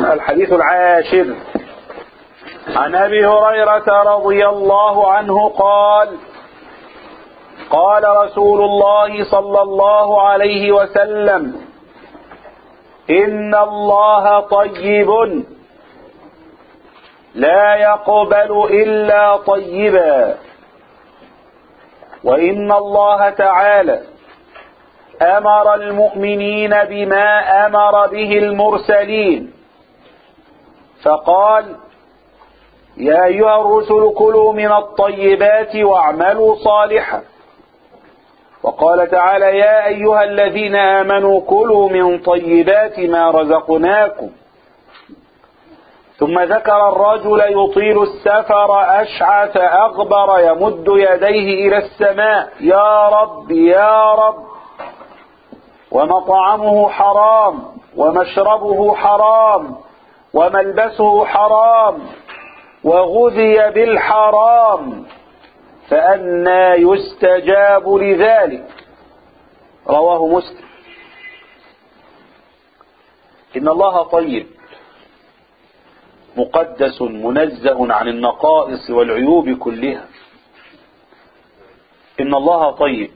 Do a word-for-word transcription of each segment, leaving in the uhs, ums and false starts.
الحديث العاشر عن أبي هريرة رضي الله عنه قال قال رسول الله صلى الله عليه وسلم إن الله طيب لا يقبل إلا طيبا وإن الله تعالى أمر المؤمنين بما أمر به المرسلين فقال يا أيها الرسل كلوا من الطيبات واعملوا صالحا وقال تعالى يا أيها الذين آمنوا كلوا من طيبات ما رزقناكم ثم ذكر الرجل يطيل السفر أشعث أغبر يمد يديه إلى السماء يا رب يا رب ومطعمه حرام ومشربه حرام وملبسه حرام وغذي بالحرام فأنى يستجاب لذلك رواه مسلم. إن الله طيب مقدس منزه عن النقائص والعيوب كلها. إن الله طيب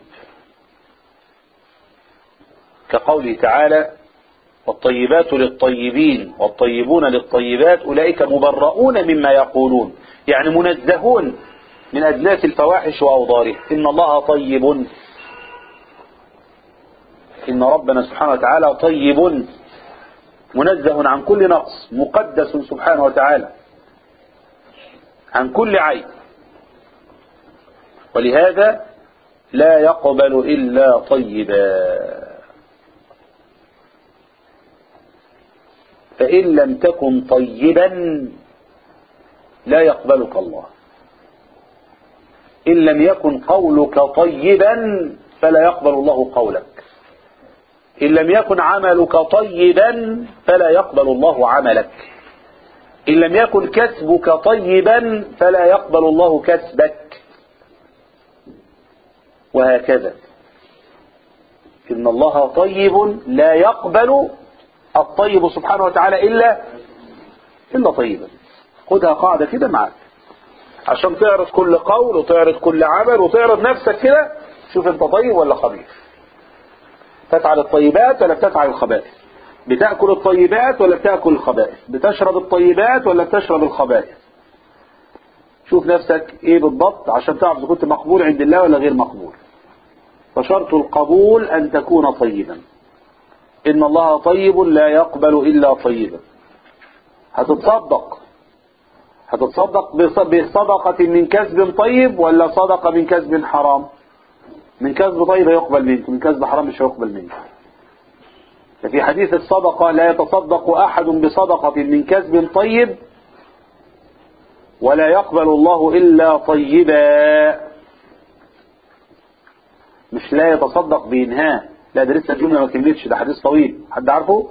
كقوله تعالى والطيبات للطيبين والطيبون للطيبات أولئك مبرؤون مما يقولون يعني منزهون من أجناس الفواحش وأوضارها. إن الله طيب إن ربنا سبحانه وتعالى طيب منزه عن كل نقص مقدس سبحانه وتعالى عن كل عيب ولهذا لا يقبل إلا طيبا فإن لم تكن طيبا لا يقبلك الله. إن لم يكن قولك طيبا فلا يقبل الله قولك. إن لم يكن عملك طيبا فلا يقبل الله عملك. إن لم يكن كسبك طيبا فلا يقبل الله كسبك وهكذا. إن الله طيب لا يقبل الطيب سبحانه وتعالى إلا إلا طيبا. خدها قاعدة كده معك عشان تعرض كل قول وتعرض كل عمل وتعرض نفسك كده شوف انت طيب ولا خبيث. تفعل الطيبات ولا بتفعل الخبائث؟ بتأكل الطيبات ولا بتأكل الخبائث؟ بتشرب الطيبات ولا بتشرب الخبائث؟ شوف نفسك ايه بالضبط عشان تعرف اذا كنت مقبول عند الله ولا غير مقبول. فشرط القبول ان تكون طيبا. إن الله طيب لا يقبل إلا طيبا. هتتصدق هتتصدق بصدقة من كسب طيب ولا صدقة من كسب حرام؟ من كسب طيب يقبل منك من كسب حرام مش هيقبل منك. ففي حديث الصدقة لا يتصدق أحد بصدقة من كسب طيب ولا يقبل الله إلا طيبا. مش لا يتصدق بإنهاء لا ده لسه الجملة ما كملتش ده حديث طويل حد عارفه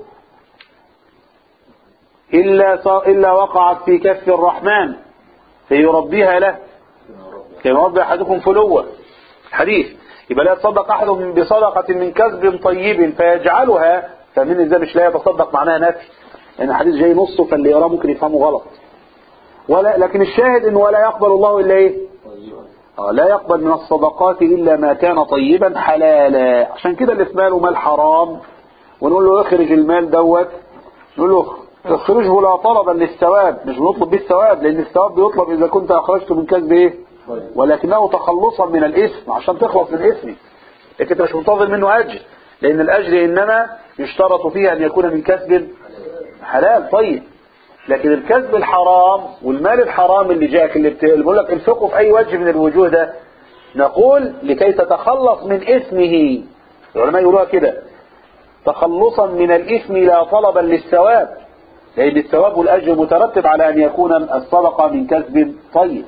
إلا ص... إلا وقعت في كف الرحمن فيربيها له كما يربي أحدكم فلوة حديث. يبقى لا يتصدق أحد بصدقة من كسب طيب فيجعلها فمن إذا مش لا يتصدق معناها نفي لأن الحديث جاي نصه فاللي يراه ممكن يفهمه غلط. ولا لكن الشاهد إنه ولا يقبل الله إلا إيه آه لا يقبل من الصدقات إلا ما كان طيبا حلالا. عشان كده اللي في ماله مال حرام ونقول له اخرج المال دوت نقول له اخرجه لا طلبا للثواب مش بنطلب به الثواب لأن الثواب بيطلب إذا كنت أخرجته من كسب إيه ولكنه تخلصا من الإثم عشان تخلص من الإثم لكن انت مش منتظر منه أجر لأن الأجر إنما يشترط فيه أن يكون من كسب حلال طيب. لكن الكسب الحرام والمال الحرام اللي جاك اللي بيقول لك انفقه في أي وجه من الوجوه ده نقول لكي تتخلص من إثمه. العلماء يقولوها كده تخلصا من الإثم لا طلبا للثواب لأن الثواب والأجر مترتب على أن يكون الصدقة من كسب طيب.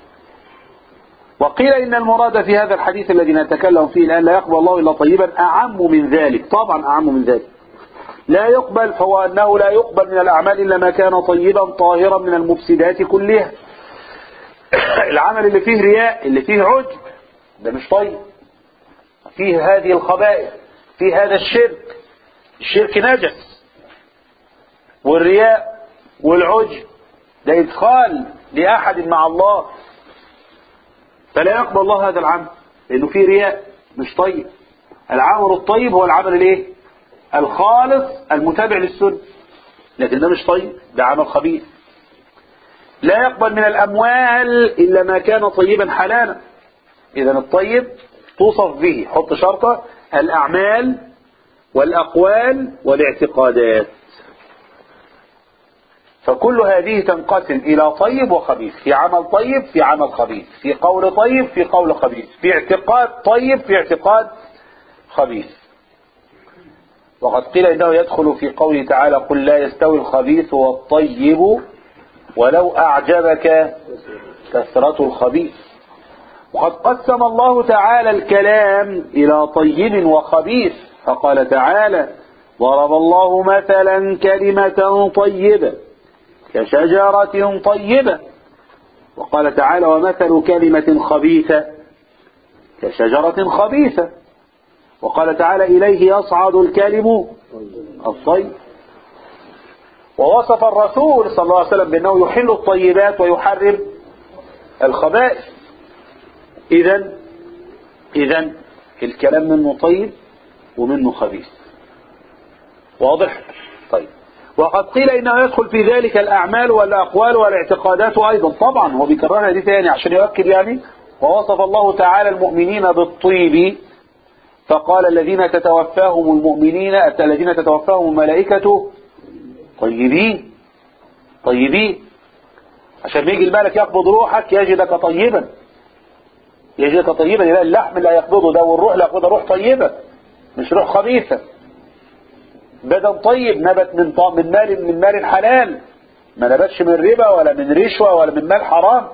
وقيل إن المراد في هذا الحديث الذي نتكلم فيه الآن لا يقبل الله إلا طيبا أعم من ذلك. طبعا أعم من ذلك لا يقبل فهو أنه لا يقبل من الأعمال إلا ما كان طيبا طاهرا من المفسدات كلها. العمل اللي فيه رياء اللي فيه عجب ده مش طيب فيه هذه الخبائث فيه هذا الشرك. الشرك نجس والرياء والعجب ده إدخال لأحد مع الله، فلا يقبل الله هذا العمل لأنه فيه رياء مش طيب. العمل الطيب هو العمل الايه الخالص المتابع للسنة، لكن ده مش طيب، ده عمل خبيث. لا يقبل من الأموال إلا ما كان طيبا حلالا. إذا الطيب توصف به، حط شرطة، الأعمال والأقوال والاعتقادات، فكل هذه تنقسم إلى طيب وخبيث، في عمل طيب في عمل خبيث، في قول طيب في قول خبيث، في اعتقاد طيب في اعتقاد خبيث. وقد قيل إنه يدخل في قوله تعالى قل لا يستوي الخبيث والطيب ولو أعجبك كثرة الخبيث. وقد قسم الله تعالى الكلام إلى طيب وخبيث، فقال تعالى ضرب الله مثلا كلمة طيبة كشجرة طيبة، وقال تعالى ومثل كلمة خبيثة كشجرة خبيثة، وقال تعالى إليه يصعد الكلم الطيب. ووصف الرسول صلى الله عليه وسلم بأنه يحل الطيبات ويحرم الخبائث. إذن إذن الكلام منه طيب ومنه خبيث، واضح؟ طيب. وقد قيل إنه يدخل في ذلك الأعمال والأقوال والاعتقادات أيضا. طبعا هو بيكررها دي ثاني عشان يؤكد يعني. ووصف الله تعالى المؤمنين بالطيب فقال الذين تتوفاهم المؤمنين الذين تتوفاهم الملائكة طيبين طيبين، عشان يجي الملك يقبض روحك يجدك طيبا، يجدك طيبا. يبقى اللحم اللي هيقبضه ده والروح اللي هيقبضها روح طيبة مش روح خبيثة. بدن طيب نبت من من مال من مال حلال، ما نبتش من ربا ولا من رشوة ولا من مال حرام.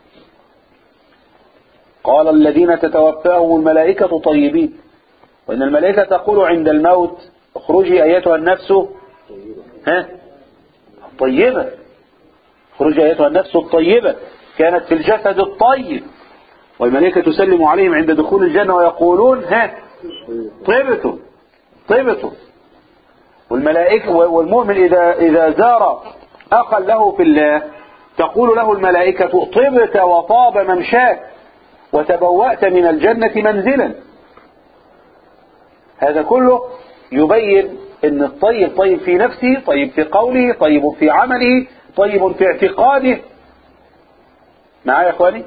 قال الذين تتوفاهم الملائكة طيبين، وإن الملائكة تقول عند الموت اخرجي أيتها النفس ها طيبة، اخرجي أيتها النفس الطيبة كانت في الجسد الطيب، والملائكة تسلم عليهم عند دخول الجنة ويقولون ها طيبتم طيبتم. والملائكة والمؤمن إذا إذا زار أخا له في الله تقول له الملائكة طبت وطاب ممشاك وتبوأت من الجنة منزلا. هذا كله يبين ان الطيب طيب في نفسه، طيب في قوله، طيب في عمله، طيب في اعتقاده. معايا يا اخواني؟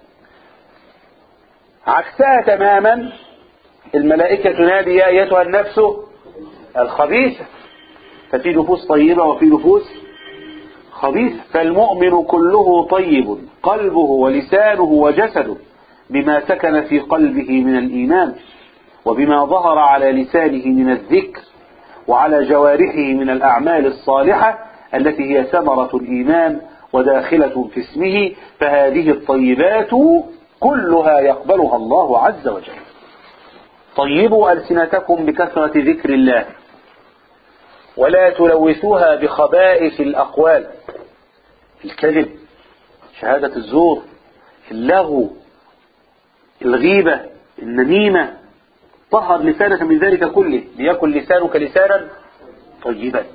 عكسها تماما الملائكة تنادي يا ايتها النفس الخبيثة، ففي نفوس طيبة وفي نفوس خبيثة. فالمؤمن كله طيب قلبه ولسانه وجسده بما سكن في قلبه من الإيمان، وبما ظهر على لسانه من الذكر، وعلى جوارحه من الأعمال الصالحة التي هي ثمرة الإيمان وداخلة في اسمه. فهذه الطيبات كلها يقبلها الله عز وجل. طيبوا ألسنتكم بكثرة ذكر الله ولا تلوثوها بخبائث الأقوال، الكذب، شهادة الزور، اللغو، الغيبة، النميمة. طهر لسانك من ذلك كله ليكن لسانك لسانا طيبا.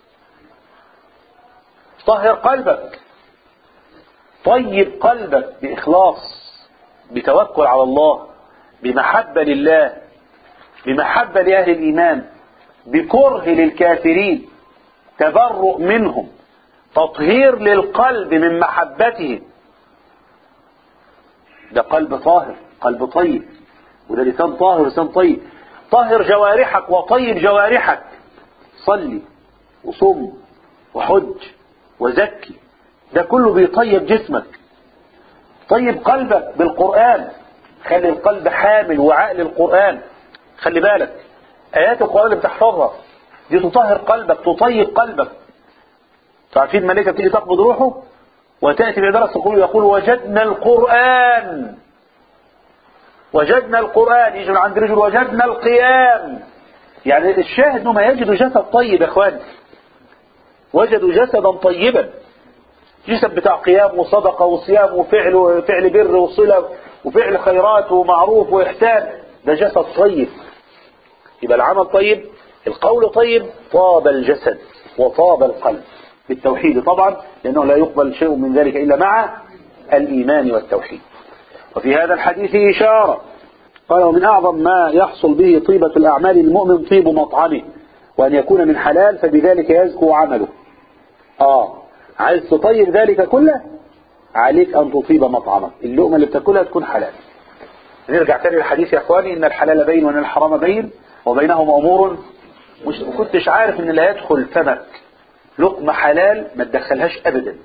طهر قلبك، طيب قلبك بإخلاص، بتوكل على الله، بمحبة لله، بمحبة لأهل الإيمان، بكره للكافرين، تبرؤ منهم، تطهير للقلب من محبتهم. ده قلب طاهر، قلب طيب، وده لسان طاهر ولسان طيب. طهر جوارحك وطيب جوارحك، صلي وصم وحج وزكي، ده كله بيطيب جسمك. طيب قلبك بالقرآن، خلي القلب حامل وعاء للقرآن. خلي بالك آيات القرآن اللي بتحفظها دي تطهر قلبك، تطيب قلبك. تعرفين الملائكة بتيجي تقبض روحه وتأتي بعدرس تقول يقول وجدنا القرآن، وجدنا القرآن، يجي عند رجل وجدنا القيام. يعني الشاهد انه ما يجدوا جسد طيب يا اخواني، وجدوا جسدا طيبا، جسد بتاع قيام وصدقة وصيام وفعل فعل بر وصلة وفعل خيرات ومعروف وإحسان، ده جسد طيب. يبقى العمل طيب، القول طيب، طاب الجسد وطاب القلب. بالتوحيد طبعا، لأنه لا يقبل شيء من ذلك إلا مع الإيمان والتوحيد. وفي هذا الحديث إشارة، قال: ومن أعظم ما يحصل به طيبة الأعمال المؤمن طيب مطعمه، وأن يكون من حلال فبذلك يزكو عمله. آه عايز تطيب ذلك كله، عليك أن تطيب مطعمك، اللقمة اللي بتاكلها تكون حلال. نرجع تاني للحديث يا أخواني: إن الحلال بين وإن الحرام بين وبينهما أمور، مش كنتش عارف إن لا يدخل فمك لقمة حلال ما تدخلهاش أبدا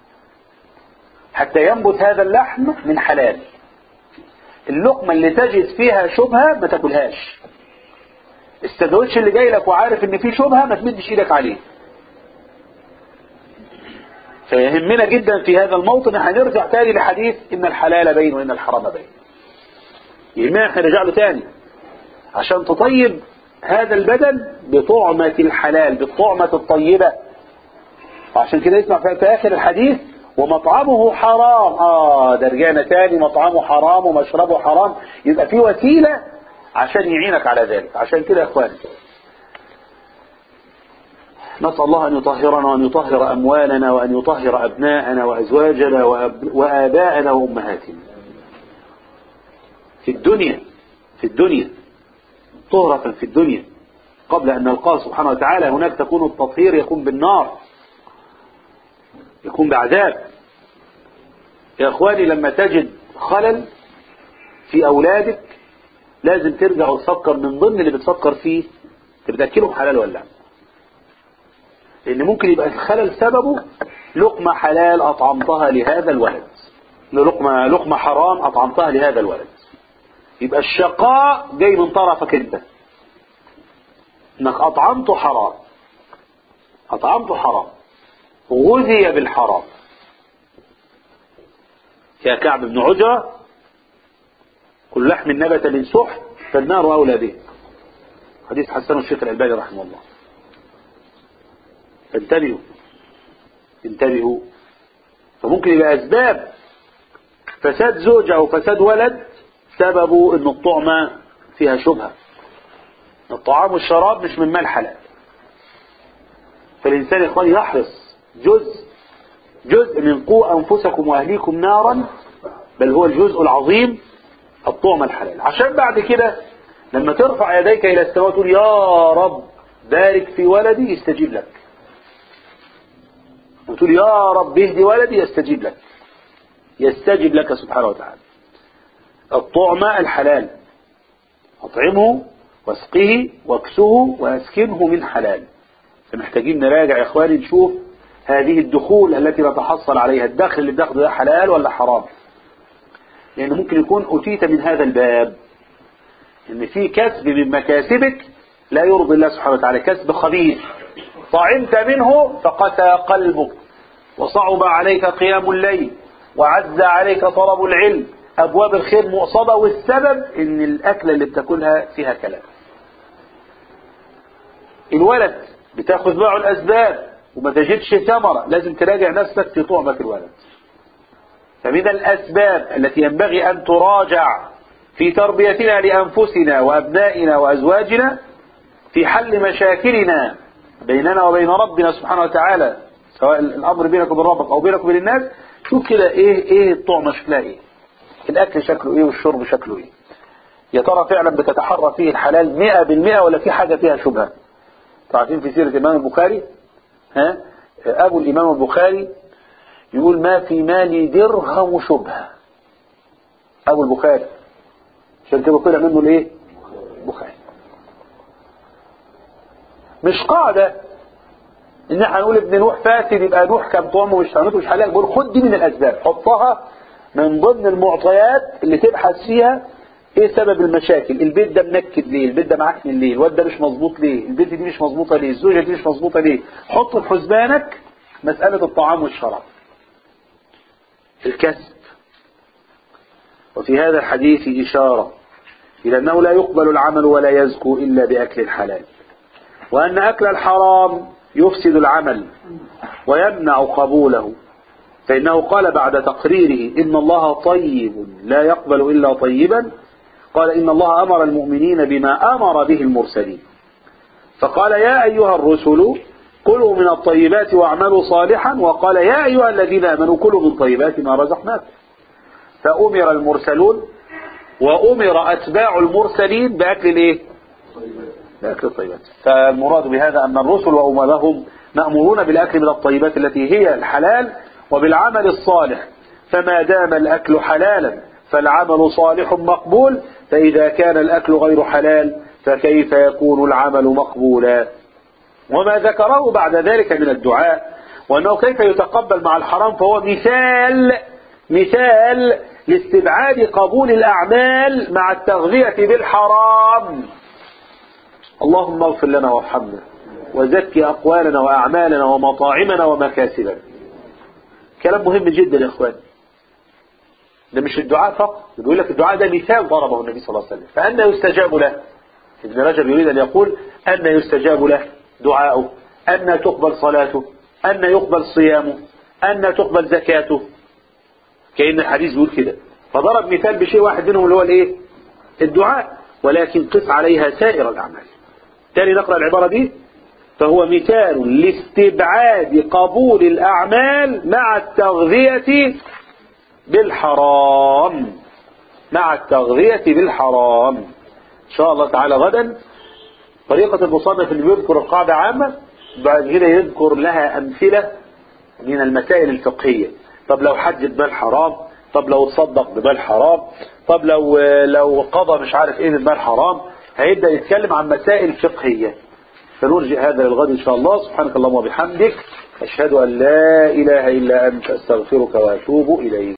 حتى ينبت هذا اللحم من حلال. اللقمة اللي تجد فيها شبهة ما تاكلهاش. السندوتش اللي جاي لك وعارف ان فيه شبهة ما تمدش ايدك عليه. فيهمنا جدا في هذا الموطن هنرجع تاني لحديث ان الحلال بين وان الحرام بين. يهمنا احنا نرجع له تاني عشان تطيب هذا البدن بطعمة الحلال، بالطعمة الطيبة. وعشان كده يسمع في اخر الحديث: ومطعمه حرام. اه ده رجعنا تاني، مطعمه حرام ومشربه حرام. يبقى في وسيلة عشان يعينك على ذلك. عشان كده يا اخواني نسأل الله أن يطهرنا وأن يطهر أموالنا وأن يطهر أبناءنا وأزواجنا وأب... وآباءنا وأمهاتنا في الدنيا في الدنيا طهرة في الدنيا قبل أن نلقاه سبحانه وتعالى. هناك تكون التطهير يكون بالنار، يكون بعذاب. يا أخواني لما تجد خلل في أولادك لازم ترجع وتفكر من ضمن اللي بتفكر فيه تبتأكلهم حلال ولا لا، لأن ممكن يبقى الخلل سببه لقمة حلال أطعمتها لهذا الولد، لقمة لقمة حرام أطعمتها لهذا الولد. يبقى الشقاء جاي من طرفك أنت، إنك أطعمته حرام، أطعمته حرام، غذي بالحرام. يا كعب بن عجرة: كل لحم نبت من سحت فالنار أولى به. حديث حسنه الشيخ الألباني رحمه الله. انتبهوا انتبهوا. فممكن يبقى أسباب فساد زوج أو فساد ولد سببه إن الطعمة فيها شبهة. الطعام والشراب مش من مال حلال. فالإنسان يا إخواني يحرص جزء جزء من قوا أنفسكم وأهليكم نارا، بل هو الجزء العظيم الطعمة الحلال. عشان بعد كده لما ترفع يديك إلى السماء وتقول: يا رب بارك في ولدي، يستجيب لك. وتقول: يا رب اهدي ولدي، يستجيب لك، يستجيب لك سبحانه وتعالى. الطعمة الحلال، أطعمه واسقه واكسه واسكنه من حلال. فمحتاجين نراجع يا إخواني نشوف هذه الدخول التي نتحصل عليها، الدخل اللي بناخده ده حلال ولا حرام. لأن ممكن يكون أتيت من هذا الباب إن في كسب من مكاسبك لا يرضي الله سبحانه وتعالى، كسب خبيث طعمت منه فقسى قلبك وصعب عليك قيام الليل وعز عليك طلب العلم، أبواب الخير مؤصدة، والسبب إن الأكلة اللي بتاكلها فيها كلام. الولد بتاخذ معه الأسباب وما تجدش ثمرة، لازم تراجع نفسك في طعمة الولد. فمن الأسباب التي ينبغي أن تراجع في تربيتنا لأنفسنا وأبنائنا وأزواجنا، في حل مشاكلنا بيننا وبين ربنا سبحانه وتعالى، سواء الأمر بينك وبين ربك أو بينك وبين الناس. شوف كده إيه إيه الطعمة شكلها إيه، الأكل شكله إيه، والشرب شكله إيه. يا ترى فعلا بتتحرى فيه الحلال مئة بالمئة ولا في حاجة فيها شبهة؟ تعرفين في سيرة الإمام البخاري ها أبو الإمام البخاري يقول: ما في مالي درهم شبهة. أبو البخاري عشان كده طلع منه الإيه؟ بخاري. مش قاعدة إن احنا نقول ابن نوح فاسد يبقى نوح كان طعمه مش طعمته مش حلال. بقول خد دي من الأسباب، حطها من ضمن المعطيات اللي تبحث فيها ايه سبب المشاكل. البيت ده منكد ليه؟ البيت ده معكن ليه؟ الواد ده مش مظبوط ليه؟ البنت دي مش مظبوطه ليه؟ الزوجه دي مش مظبوطه ليه؟ حط في حسبانك مسألة الطعام والشراب، الكسب. وفي هذا الحديث إشارة إلى أنه لا يقبل العمل ولا يزكو إلا بأكل الحلال، وأن أكل الحرام يفسد العمل ويمنع قبوله. فإنه قال بعد تقريره: إن الله طيب لا يقبل إلا طيبا، قال: إن الله أمر المؤمنين بما أمر به المرسلين، فقال: يا أيها الرسل كلوا من الطيبات واعملوا صالحا، وقال يا أيها الذين آمنوا كلوا من طيبات ما رزقناكم. فأمر المرسلون وأمر أتباع المرسلين بأكل الإيه؟ بأكل الطيبات. فالمراد بهذا أن الرسل وأممهم مأمورون بالأكل من الطيبات التي هي الحلال وبالعمل الصالح، فما دام الأكل حلالا فالعمل صالح مقبول، فإذا كان الأكل غير حلال فكيف يكون العمل مقبولا؟ وما ذكره بعد ذلك من الدعاء وأنه كيف يتقبل مع الحرام فهو مثال مثال لاستبعاد قبول الأعمال مع التغذية بالحرام. اللهم اغفر لنا وارحمنا وزكي أقوالنا وأعمالنا ومطاعمنا ومكاسبنا. كلام مهم جدا يا إخوان. ده مش الدعاء فقط، بيقول لك الدعاء ده مثال ضربه النبي صلى الله عليه وسلم. فأنا يستجاب له؟ ابن رجب يريد أن يقول أن يستجاب له دعاؤه، أن تقبل صلاته، أن يقبل صيامه، أن تقبل زكاته. كأن الحديث بيقول كده. فضرب مثال بشيء واحد منهم اللي هو الايه؟ الدعاء، ولكن قس عليها سائر الأعمال. تاني نقرأ العبارة دي. فهو مثال لاستبعاد قبول الأعمال مع التغذية بالحرام مع التغذية بالحرام. إن شاء الله تعالى غدا طريقة المصنف اللي بيذكر القاعدة عامة، بعد كده يذكر لها أمثلة من المسائل الفقهية. طب لو حج بمال حرام، طب لو تصدق بمال حرام، طب لو لو قضى مش عارف ايه بمال حرام، هيبدأ يتكلم عن مسائل فقهية. فنرجع هذا للغد إن شاء الله. سبحانك اللهم وبحمدك، أشهد أن لا إله إلا أنت، أستغفرك وأتوب إليك.